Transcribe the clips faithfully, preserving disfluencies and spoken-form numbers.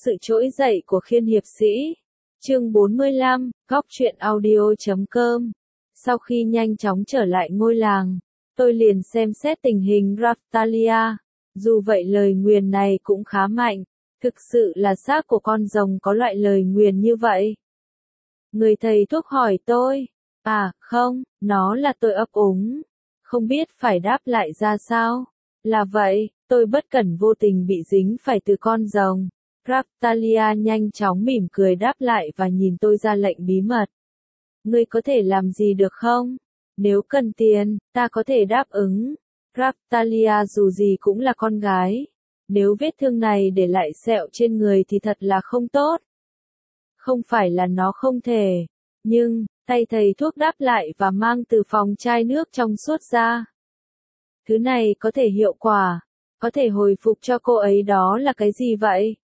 Sự trỗi dậy của khiên hiệp sĩ. Chương bốn mươi lăm, góc truyện audio chấm com. Sau khi nhanh chóng trở lại ngôi làng, tôi liền xem xét tình hình Raftalia. Dù vậy lời nguyền này cũng khá mạnh, thực sự là xác của con rồng có loại lời nguyền như vậy. Người thầy thuốc hỏi tôi, à không, nó là tôi ấp úng, không biết phải đáp lại ra sao. Là vậy, tôi bất cẩn vô tình bị dính phải từ con rồng. Raftalia nhanh chóng mỉm cười đáp lại và nhìn tôi ra lệnh bí mật. Ngươi có thể làm gì được không? Nếu cần tiền, ta có thể đáp ứng. Raftalia dù gì cũng là con gái. Nếu vết thương này để lại sẹo trên người thì thật là không tốt. Không phải là nó không thể. Nhưng, tay thầy thuốc đáp lại và mang từ phòng chai nước trong suốt ra. Thứ này có thể hiệu quả, có thể hồi phục cho cô ấy, đó là cái gì vậy?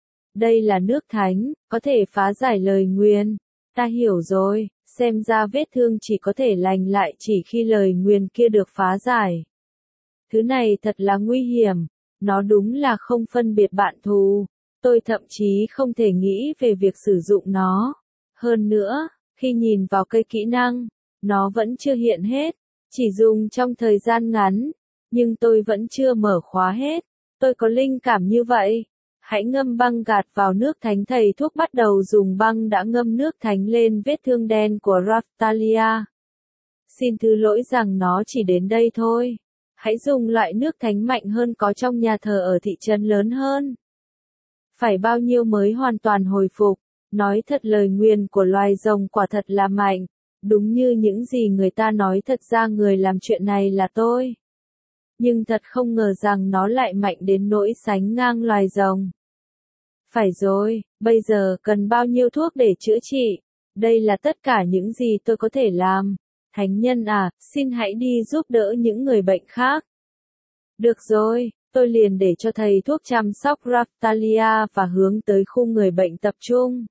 Đây là nước thánh, có thể phá giải lời nguyền. Ta hiểu rồi, xem ra vết thương chỉ có thể lành lại chỉ khi lời nguyền kia được phá giải. Thứ này thật là nguy hiểm, nó đúng là không phân biệt bạn thù. Tôi thậm chí không thể nghĩ về việc sử dụng nó. Hơn nữa, khi nhìn vào cây kỹ năng, nó vẫn chưa hiện hết, chỉ dùng trong thời gian ngắn, nhưng tôi vẫn chưa mở khóa hết. Tôi có linh cảm như vậy. Hãy ngâm băng gạt vào nước thánh. Thầy thuốc bắt đầu dùng băng đã ngâm nước thánh lên vết thương đen của Raftalia. Xin thứ lỗi rằng nó chỉ đến đây thôi. Hãy dùng loại nước thánh mạnh hơn có trong nhà thờ ở thị trấn lớn hơn. Phải bao nhiêu mới hoàn toàn hồi phục? Nói thật, lời nguyền của loài rồng quả thật là mạnh. Đúng như những gì người ta nói, thật ra người làm chuyện này là tôi. Nhưng thật không ngờ rằng nó lại mạnh đến nỗi sánh ngang loài rồng. Phải rồi, bây giờ cần bao nhiêu thuốc để chữa trị? Đây là tất cả những gì tôi có thể làm. Thánh nhân à, xin hãy đi giúp đỡ những người bệnh khác. Được rồi, tôi liền để cho thầy thuốc chăm sóc Raftalia và hướng tới khu người bệnh tập trung.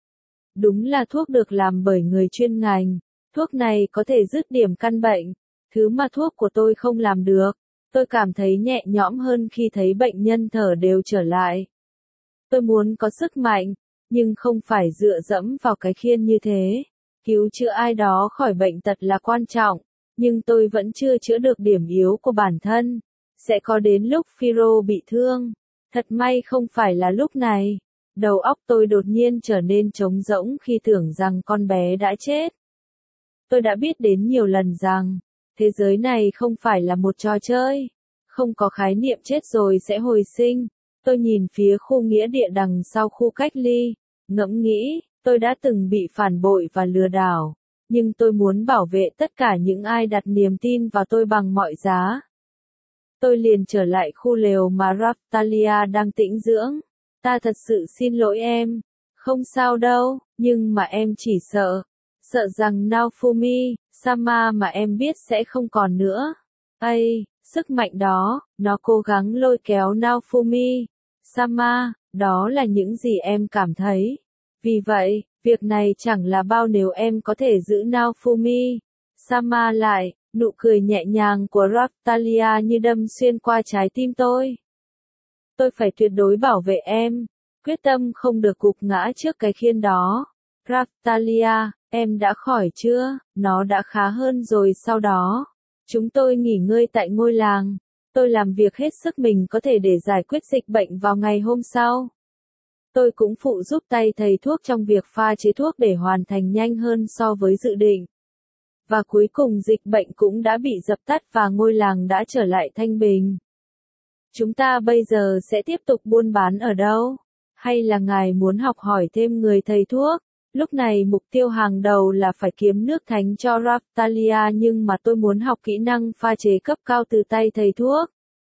Đúng là thuốc được làm bởi người chuyên ngành. Thuốc này có thể dứt điểm căn bệnh, thứ mà thuốc của tôi không làm được. Tôi cảm thấy nhẹ nhõm hơn khi thấy bệnh nhân thở đều trở lại. Tôi muốn có sức mạnh, nhưng không phải dựa dẫm vào cái khiên như thế. Cứu chữa ai đó khỏi bệnh tật là quan trọng, nhưng tôi vẫn chưa chữa được điểm yếu của bản thân. Sẽ có đến lúc Phiro bị thương. Thật may không phải là lúc này. Đầu óc tôi đột nhiên trở nên trống rỗng khi tưởng rằng con bé đã chết. Tôi đã biết đến nhiều lần rằng, thế giới này không phải là một trò chơi. Không có khái niệm chết rồi sẽ hồi sinh. Tôi nhìn phía khu nghĩa địa đằng sau khu cách ly, ngẫm nghĩ, tôi đã từng bị phản bội và lừa đảo. Nhưng tôi muốn bảo vệ tất cả những ai đặt niềm tin vào tôi bằng mọi giá. Tôi liền trở lại khu lều mà Raftalia đang tĩnh dưỡng. Ta thật sự xin lỗi em. Không sao đâu, nhưng mà em chỉ sợ. Sợ rằng Naofumi, Sama mà em biết sẽ không còn nữa. Ây, sức mạnh đó, nó cố gắng lôi kéo Naofumi, Sama, đó là những gì em cảm thấy. Vì vậy, việc này chẳng là bao nếu em có thể giữ Naofumi, Sama lại. Nụ cười nhẹ nhàng của Raftalia như đâm xuyên qua trái tim tôi. Tôi phải tuyệt đối bảo vệ em, quyết tâm không được gục ngã trước cái khiên đó. Raftalia, em đã khỏi chưa? Nó đã khá hơn rồi. Sau đó, chúng tôi nghỉ ngơi tại ngôi làng. Tôi làm việc hết sức mình có thể để giải quyết dịch bệnh vào ngày hôm sau. Tôi cũng phụ giúp tay thầy thuốc trong việc pha chế thuốc để hoàn thành nhanh hơn so với dự định. Và cuối cùng dịch bệnh cũng đã bị dập tắt và ngôi làng đã trở lại thanh bình. Chúng ta bây giờ sẽ tiếp tục buôn bán ở đâu? Hay là ngài muốn học hỏi thêm người thầy thuốc? Lúc này mục tiêu hàng đầu là phải kiếm nước thánh cho Raftalia, nhưng mà tôi muốn học kỹ năng pha chế cấp cao từ tay thầy thuốc.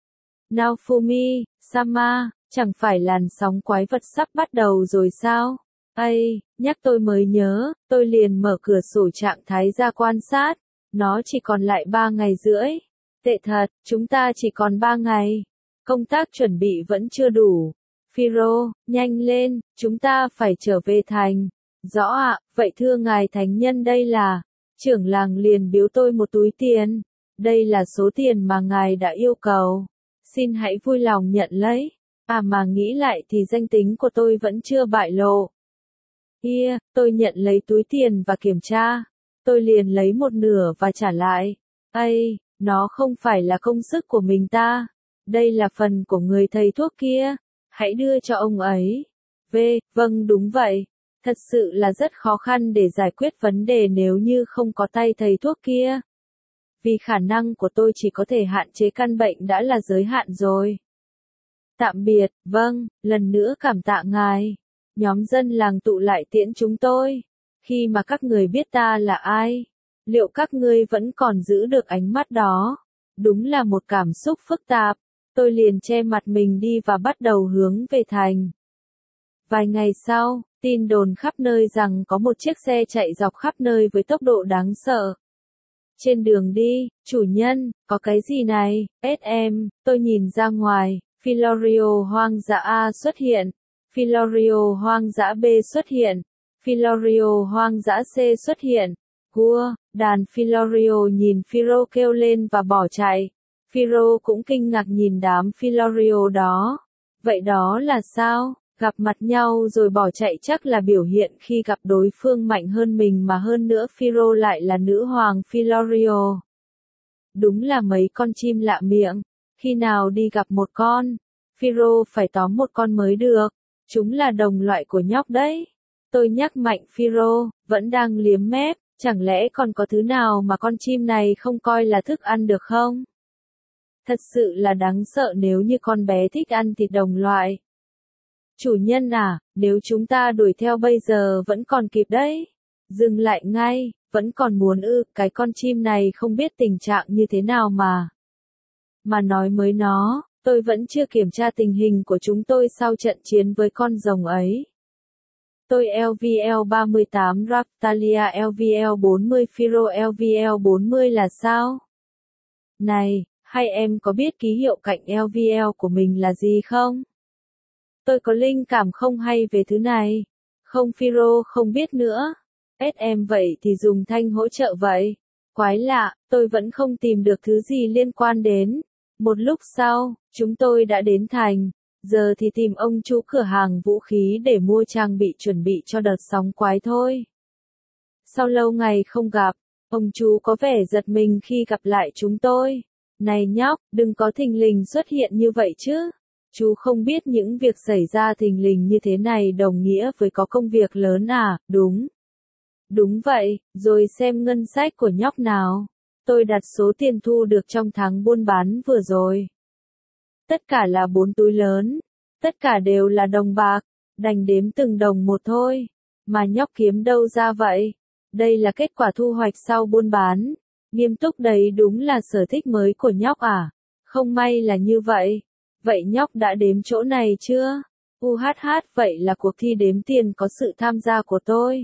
Naofumi, Sama, chẳng phải làn sóng quái vật sắp bắt đầu rồi sao? Ây, nhắc tôi mới nhớ, tôi liền mở cửa sổ trạng thái ra quan sát. Nó chỉ còn lại ba ngày rưỡi. Tệ thật, chúng ta chỉ còn ba ngày. Công tác chuẩn bị vẫn chưa đủ. Phiro, nhanh lên, chúng ta phải trở về thành. Rõ ạ, vậy thưa ngài thánh nhân, đây là... Trưởng làng liền biếu tôi một túi tiền. Đây là số tiền mà ngài đã yêu cầu. Xin hãy vui lòng nhận lấy. À mà nghĩ lại thì danh tính của tôi vẫn chưa bại lộ. Kia, tôi nhận lấy túi tiền và kiểm tra. Tôi liền lấy một nửa và trả lại. Ây, nó không phải là công sức của mình ta. Đây là phần của người thầy thuốc kia. Hãy đưa cho ông ấy. V, vâng đúng vậy. Thật sự là rất khó khăn để giải quyết vấn đề nếu như không có tay thầy thuốc kia. Vì khả năng của tôi chỉ có thể hạn chế căn bệnh đã là giới hạn rồi. Tạm biệt, vâng, lần nữa cảm tạ ngài. Nhóm dân làng tụ lại tiễn chúng tôi. Khi mà các người biết ta là ai, liệu các ngươi vẫn còn giữ được ánh mắt đó? Đúng là một cảm xúc phức tạp. Tôi liền che mặt mình đi và bắt đầu hướng về thành. Vài ngày sau, tin đồn khắp nơi rằng có một chiếc xe chạy dọc khắp nơi với tốc độ đáng sợ. Trên đường đi, chủ nhân, có cái gì này? ét em, tôi nhìn ra ngoài, Filorio hoang dã A xuất hiện, Filorio hoang dã B xuất hiện, Filorio hoang dã C xuất hiện. Cua, đàn Filorio nhìn Firo kêu lên và bỏ chạy. Firo cũng kinh ngạc nhìn đám Filorio đó. Vậy đó là sao? Gặp mặt nhau rồi bỏ chạy chắc là biểu hiện khi gặp đối phương mạnh hơn mình mà hơn nữa Firo lại là nữ hoàng Filorio. Đúng là mấy con chim lạ miệng. Khi nào đi gặp một con, Firo phải tóm một con mới được. Chúng là đồng loại của nhóc đấy. Tôi nhắc mạnh Firo, vẫn đang liếm mép, chẳng lẽ còn có thứ nào mà con chim này không coi là thức ăn được không? Thật sự là đáng sợ nếu như con bé thích ăn thịt đồng loại. Chủ nhân à, nếu chúng ta đuổi theo bây giờ vẫn còn kịp đấy. Dừng lại ngay, vẫn còn muốn ư, cái con chim này không biết tình trạng như thế nào mà. Mà nói mới nó, tôi vẫn chưa kiểm tra tình hình của chúng tôi sau trận chiến với con rồng ấy. Tôi L V L ba mươi tám Raptalia L V L bốn mươi Firo L V L bốn mươi là sao? Này, hay em có biết ký hiệu cạnh L V L của mình là gì không? Tôi có linh cảm không hay về thứ này. Không Firo không biết nữa. ét em vậy thì dùng thanh hỗ trợ vậy. Quái lạ, tôi vẫn không tìm được thứ gì liên quan đến. Một lúc sau, chúng tôi đã đến thành. Giờ thì tìm ông chú cửa hàng vũ khí để mua trang bị chuẩn bị cho đợt sóng quái thôi. Sau lâu ngày không gặp, ông chú có vẻ giật mình khi gặp lại chúng tôi. Này nhóc, đừng có thình lình xuất hiện như vậy chứ. Chú không biết những việc xảy ra thình lình như thế này đồng nghĩa với có công việc lớn à, đúng. Đúng vậy, rồi xem ngân sách của nhóc nào. Tôi đặt số tiền thu được trong tháng buôn bán vừa rồi. Tất cả là bốn túi lớn. Tất cả đều là đồng bạc. Đành đếm từng đồng một thôi. Mà nhóc kiếm đâu ra vậy? Đây là kết quả thu hoạch sau buôn bán. Nghiêm túc đấy đúng là sở thích mới của nhóc à? Không may là như vậy. Vậy nhóc đã đếm chỗ này chưa? U hát hát vậy là cuộc thi đếm tiền có sự tham gia của tôi.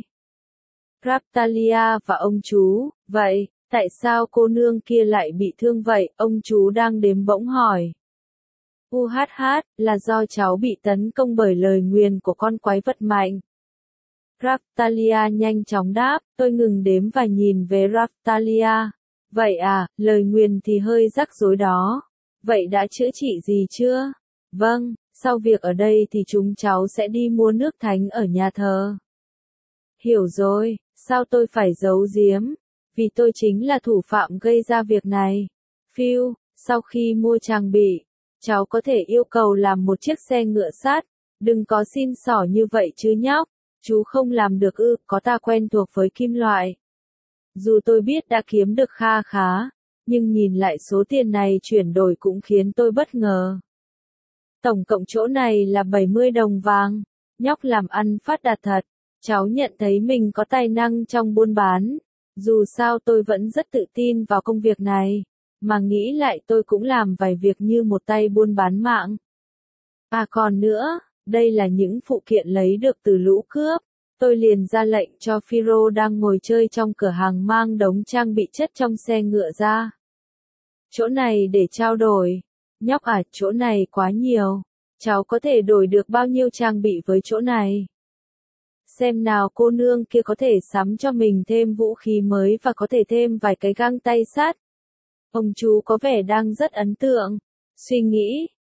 Raptalia và ông chú, vậy, tại sao cô nương kia lại bị thương vậy? Ông chú đang đếm bỗng hỏi. U hát hát, là do cháu bị tấn công bởi lời nguyền của con quái vật mạnh. Raptalia nhanh chóng đáp, tôi ngừng đếm và nhìn về Raptalia. Vậy à, lời nguyền thì hơi rắc rối đó. Vậy đã chữa trị gì chưa? Vâng, sau việc ở đây thì chúng cháu sẽ đi mua nước thánh ở nhà thờ. Hiểu rồi, sao tôi phải giấu giếm? Vì tôi chính là thủ phạm gây ra việc này. Phiu, sau khi mua trang bị, cháu có thể yêu cầu làm một chiếc xe ngựa sắt. Đừng có xin xỏ như vậy chứ nhóc. Chú không làm được ư, có ta quen thuộc với kim loại. Dù tôi biết đã kiếm được kha khá, nhưng nhìn lại số tiền này chuyển đổi cũng khiến tôi bất ngờ. Tổng cộng chỗ này là bảy mươi đồng vàng. Nhóc làm ăn phát đạt thật. Cháu nhận thấy mình có tài năng trong buôn bán. Dù sao tôi vẫn rất tự tin vào công việc này. Mà nghĩ lại tôi cũng làm vài việc như một tay buôn bán mạng. À còn nữa, đây là những phụ kiện lấy được từ lũ cướp. Tôi liền ra lệnh cho Firo đang ngồi chơi trong cửa hàng mang đống trang bị chất trong xe ngựa ra. Chỗ này để trao đổi. Nhóc à, chỗ này quá nhiều. Cháu có thể đổi được bao nhiêu trang bị với chỗ này? Xem nào cô nương kia có thể sắm cho mình thêm vũ khí mới và có thể thêm vài cái găng tay sắt. Ông chú có vẻ đang rất ấn tượng. Suy nghĩ,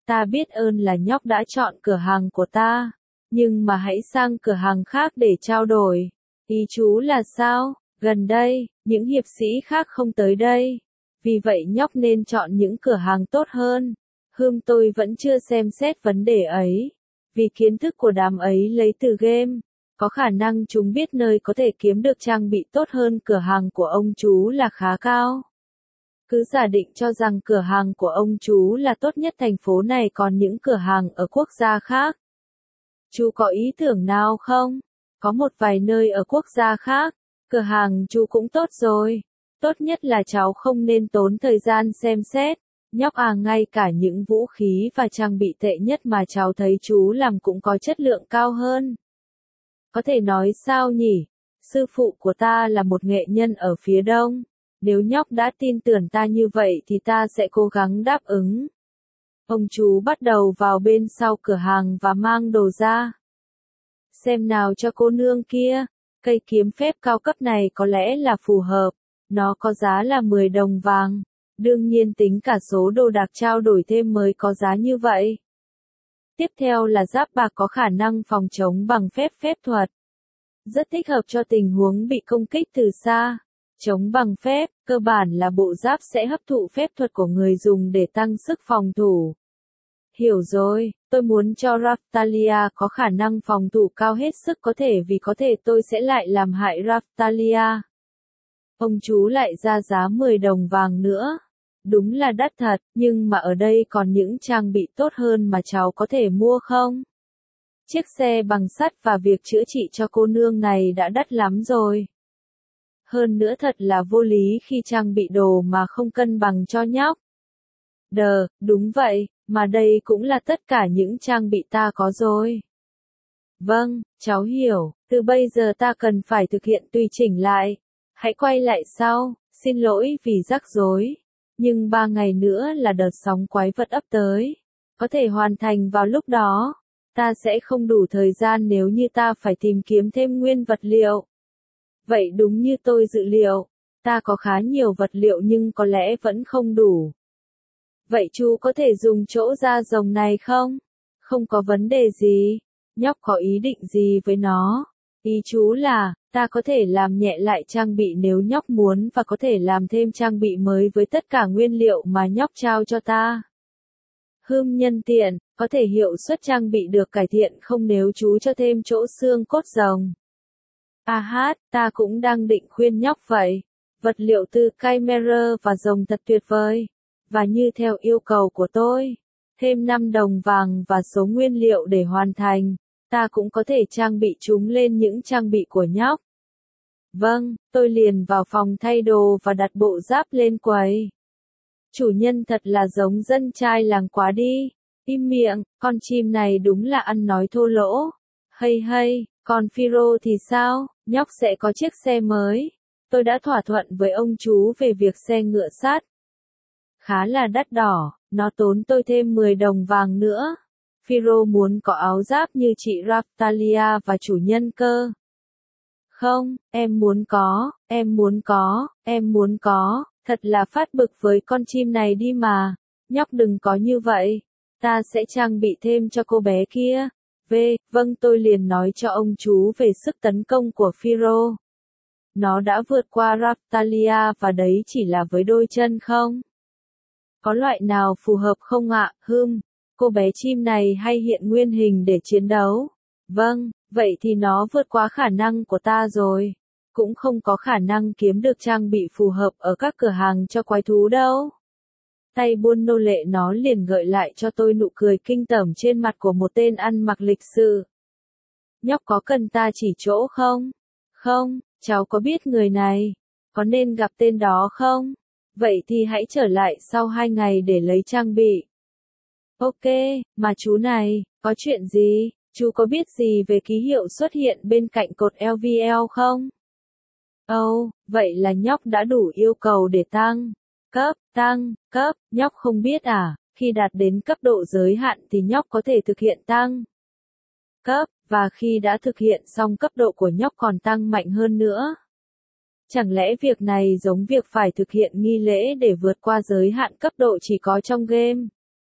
Ta biết ơn là nhóc đã chọn cửa hàng của ta, nhưng mà hãy sang cửa hàng khác để trao đổi. Ý chú là sao? Gần đây, những hiệp sĩ khác không tới đây. Vì vậy nhóc nên chọn những cửa hàng tốt hơn. Hương tôi vẫn chưa xem xét vấn đề ấy. Vì kiến thức của đám ấy lấy từ game. Có khả năng chúng biết nơi có thể kiếm được trang bị tốt hơn cửa hàng của ông chú là khá cao. Cứ giả định cho rằng cửa hàng của ông chú là tốt nhất thành phố này, còn những cửa hàng ở quốc gia khác. Chú có ý tưởng nào không? Có một vài nơi ở quốc gia khác, cửa hàng chú cũng tốt rồi. Tốt nhất là cháu không nên tốn thời gian xem xét. Nhóc à, ngay cả những vũ khí và trang bị tệ nhất mà cháu thấy chú làm cũng có chất lượng cao hơn. Có thể nói sao nhỉ? Sư phụ của ta là một nghệ nhân ở phía đông. Nếu nhóc đã tin tưởng ta như vậy thì ta sẽ cố gắng đáp ứng. Ông chú bắt đầu vào bên sau cửa hàng và mang đồ ra. Xem nào cho cô nương kia, cây kiếm phép cao cấp này có lẽ là phù hợp. Nó có giá là mười đồng vàng. Đương nhiên tính cả số đồ đạc trao đổi thêm mới có giá như vậy. Tiếp theo là giáp bạc có khả năng phòng chống bằng phép phép thuật. Rất thích hợp cho tình huống bị công kích từ xa. Chống bằng phép, cơ bản là bộ giáp sẽ hấp thụ phép thuật của người dùng để tăng sức phòng thủ. Hiểu rồi, tôi muốn cho Raftalia có khả năng phòng thủ cao hết sức có thể vì có thể tôi sẽ lại làm hại Raftalia. Ông chú lại ra giá mười đồng vàng nữa. Đúng là đắt thật, nhưng mà ở đây còn những trang bị tốt hơn mà cháu có thể mua không? Chiếc xe bằng sắt và việc chữa trị cho cô nương này đã đắt lắm rồi. Hơn nữa thật là vô lý khi trang bị đồ mà không cân bằng cho nhóc. Đờ, đúng vậy, mà đây cũng là tất cả những trang bị ta có rồi. Vâng, cháu hiểu, từ bây giờ ta cần phải thực hiện tùy chỉnh lại. Hãy quay lại sau, xin lỗi vì rắc rối. Nhưng ba ngày nữa là đợt sóng quái vật ấp tới. Có thể hoàn thành vào lúc đó. Ta sẽ không đủ thời gian nếu như ta phải tìm kiếm thêm nguyên vật liệu. Vậy đúng như tôi dự liệu. Ta có khá nhiều vật liệu nhưng có lẽ vẫn không đủ. Vậy chú có thể dùng chỗ da rồng này không? Không có vấn đề gì. Nhóc có ý định gì với nó? Ý chú là, ta có thể làm nhẹ lại trang bị nếu nhóc muốn và có thể làm thêm trang bị mới với tất cả nguyên liệu mà nhóc trao cho ta. Hươm nhân tiện, có thể hiệu suất trang bị được cải thiện không nếu chú cho thêm chỗ xương cốt rồng? À hát, ta cũng đang định khuyên nhóc vậy. Vật liệu từ Chimera và rồng thật tuyệt vời. Và như theo yêu cầu của tôi, thêm năm đồng vàng và số nguyên liệu để hoàn thành. Ta cũng có thể trang bị chúng lên những trang bị của nhóc. Vâng, tôi liền vào phòng thay đồ và đặt bộ giáp lên quầy. Chủ nhân thật là giống dân trai làng quá đi. Im miệng, con chim này đúng là ăn nói thô lỗ. Hay hay, còn Phiro thì sao? Nhóc sẽ có chiếc xe mới. Tôi đã thỏa thuận với ông chú về việc xe ngựa sắt. Khá là đắt đỏ, nó tốn tôi thêm mười đồng vàng nữa. Phiro muốn có áo giáp như chị Raftalia và chủ nhân cơ. Không, em muốn có, em muốn có, em muốn có, thật là phát bực với con chim này đi mà. Nhóc đừng có như vậy, ta sẽ trang bị thêm cho cô bé kia. V, vâng tôi liền nói cho ông chú về sức tấn công của Phiro. Nó đã vượt qua Raftalia và đấy chỉ là với đôi chân không? Có loại nào phù hợp không ạ, hưm? Cô bé chim này hay hiện nguyên hình để chiến đấu? Vâng, vậy thì nó vượt qua khả năng của ta rồi. Cũng không có khả năng kiếm được trang bị phù hợp ở các cửa hàng cho quái thú đâu. Tay buôn nô lệ nó liền gợi lại cho tôi nụ cười kinh tởm trên mặt của một tên ăn mặc lịch sự. Nhóc có cần ta chỉ chỗ không? Không, cháu có biết người này. Có nên gặp tên đó không? Vậy thì hãy trở lại sau hai ngày để lấy trang bị. Ok, mà chú này, có chuyện gì? Chú có biết gì về ký hiệu xuất hiện bên cạnh cột lờ vê lờ không? Ồ, oh, vậy là nhóc đã đủ yêu cầu để tăng cấp, tăng cấp, nhóc không biết à, khi đạt đến cấp độ giới hạn thì nhóc có thể thực hiện tăng cấp, và khi đã thực hiện xong cấp độ của nhóc còn tăng mạnh hơn nữa. Chẳng lẽ việc này giống việc phải thực hiện nghi lễ để vượt qua giới hạn cấp độ chỉ có trong game?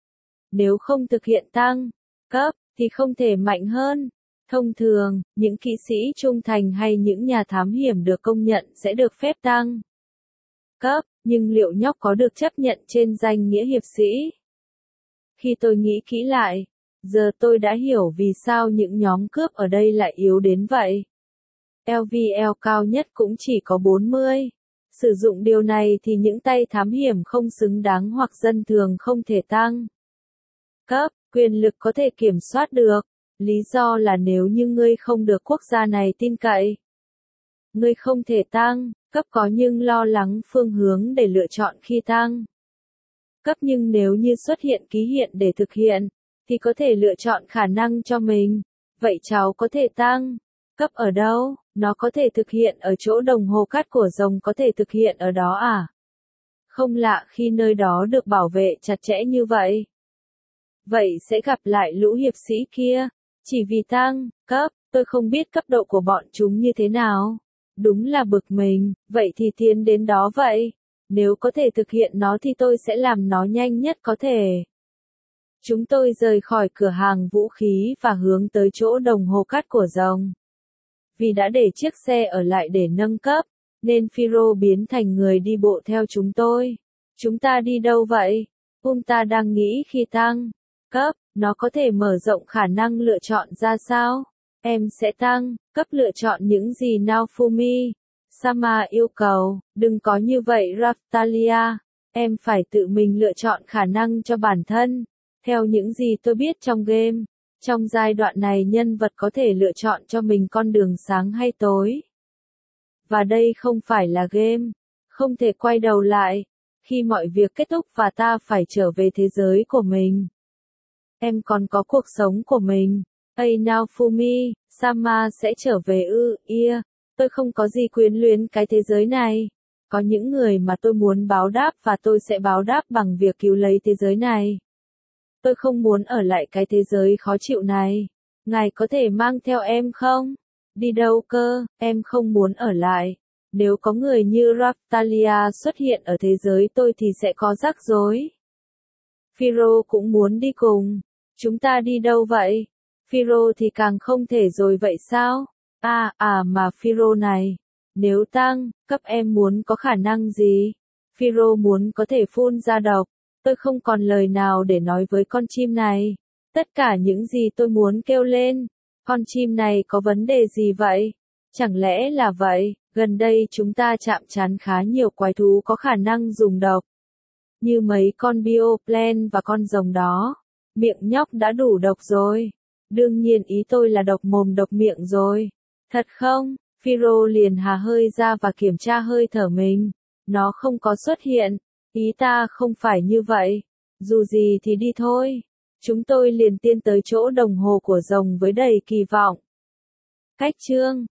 Nếu không thực hiện tăng cấp, thì không thể mạnh hơn. Thông thường, những kỵ sĩ trung thành hay những nhà thám hiểm được công nhận sẽ được phép tăng cấp, nhưng liệu nhóc có được chấp nhận trên danh nghĩa hiệp sĩ? Khi tôi nghĩ kỹ lại, giờ tôi đã hiểu vì sao những nhóm cướp ở đây lại yếu đến vậy. lờ vê lờ cao nhất cũng chỉ có bốn mươi. Sử dụng điều này thì những tay thám hiểm không xứng đáng hoặc dân thường không thể tăng cấp, quyền lực có thể kiểm soát được. Lý do là nếu như ngươi không được quốc gia này tin cậy, ngươi không thể tăng cấp có nhưng lo lắng phương hướng để lựa chọn khi tăng cấp, nhưng nếu như xuất hiện ký hiện để thực hiện, thì có thể lựa chọn khả năng cho mình. Vậy cháu có thể tăng cấp ở đâu? Nó có thể thực hiện ở chỗ đồng hồ cát của rồng có thể thực hiện ở đó à? Không lạ khi nơi đó được bảo vệ chặt chẽ như vậy. Vậy sẽ gặp lại lũ hiệp sĩ kia. Chỉ vì tăng cấp, tôi không biết cấp độ của bọn chúng như thế nào. Đúng là bực mình, vậy thì tiến đến đó vậy. Nếu có thể thực hiện nó thì tôi sẽ làm nó nhanh nhất có thể. Chúng tôi rời khỏi cửa hàng vũ khí và hướng tới chỗ đồng hồ cát của rồng. Vì đã để chiếc xe ở lại để nâng cấp, nên Phiro biến thành người đi bộ theo chúng tôi. Chúng ta đi đâu vậy? Umta đang nghĩ khi tăng cấp, nó có thể mở rộng khả năng lựa chọn ra sao? Em sẽ tăng cấp lựa chọn những gì Naofumi? Sama yêu cầu, đừng có như vậy Raftalia. Em phải tự mình lựa chọn khả năng cho bản thân. Theo những gì tôi biết trong game, trong giai đoạn này nhân vật có thể lựa chọn cho mình con đường sáng hay tối. Và đây không phải là game. Không thể quay đầu lại. Khi mọi việc kết thúc và ta phải trở về thế giới của mình. Em còn có cuộc sống của mình. Ây Naofumi, Sama sẽ trở về ư, ia. Tôi không có gì quyến luyến cái thế giới này. Có những người mà tôi muốn báo đáp và tôi sẽ báo đáp bằng việc cứu lấy thế giới này. Tôi không muốn ở lại cái thế giới khó chịu này. Ngài có thể mang theo em không? Đi đâu cơ, em không muốn ở lại. Nếu có người như Raftalia xuất hiện ở thế giới tôi thì sẽ có rắc rối. Phiro cũng muốn đi cùng. Chúng ta đi đâu vậy? Phiro thì càng không thể rồi vậy sao? À, à mà Phiro này. Nếu tăng cấp em muốn có khả năng gì? Phiro muốn có thể phun ra độc. Tôi không còn lời nào để nói với con chim này. Tất cả những gì tôi muốn kêu lên. Con chim này có vấn đề gì vậy? Chẳng lẽ là vậy, gần đây chúng ta chạm trán khá nhiều quái thú có khả năng dùng độc. Như mấy con bioplan và con rồng đó. Miệng nhóc đã đủ độc rồi. Đương nhiên ý tôi là độc mồm độc miệng rồi. Thật không? Phiro liền hà hơi ra và kiểm tra hơi thở mình. Nó không có xuất hiện. Ý ta không phải như vậy. Dù gì thì đi thôi. Chúng tôi liền tiến tới chỗ đồng hồ của rồng với đầy kỳ vọng. Cách chương